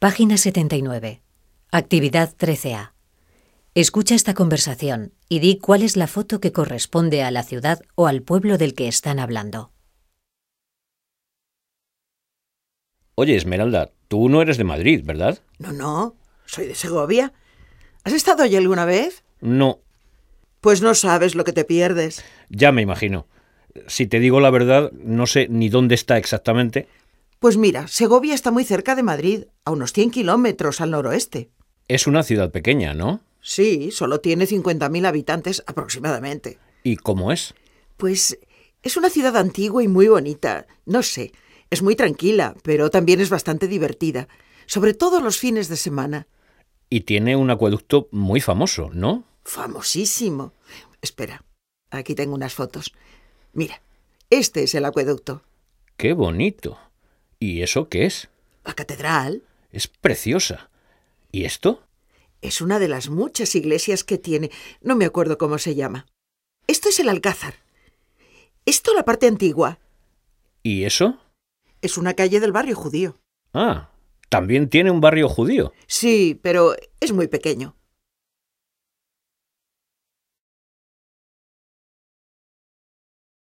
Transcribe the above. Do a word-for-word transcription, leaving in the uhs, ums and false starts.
Página setenta y nueve. Actividad trece A. Escucha esta conversación y di cuál es la foto que corresponde a la ciudad o al pueblo del que están hablando. Oye, Esmeralda, tú no eres de Madrid, ¿verdad? No, no, soy de Segovia. ¿Has estado allí alguna vez? No, Pues no sabes lo que te pierdes. ya me imagino. Si te digo la verdad, no sé ni dónde está exactamente. Pues mira, Segovia está muy cerca de Madrid, a unos cien kilómetros al noroeste. Es una ciudad pequeña, ¿no? Sí, solo tiene cincuenta mil habitantes aproximadamente. ¿Y cómo es? Pues es una ciudad antigua y muy bonita. No sé, es muy tranquila, pero también es bastante divertida, sobre todo los fines de semana. Y tiene un acueducto muy famoso, ¿no? Famosísimo. Espera, aquí tengo unas fotos. Mira, este es el acueducto. ¡Qué bonito! ¿Y eso qué es? La catedral Es preciosa. ¿Y esto? es una de las muchas iglesias que tiene. No me acuerdo cómo se llama. Esto es el Alcázar. Esto la parte antigua. ¿Y eso? Es una calle del barrio judío. Ah, también tiene un barrio judío. Sí, pero es muy pequeño.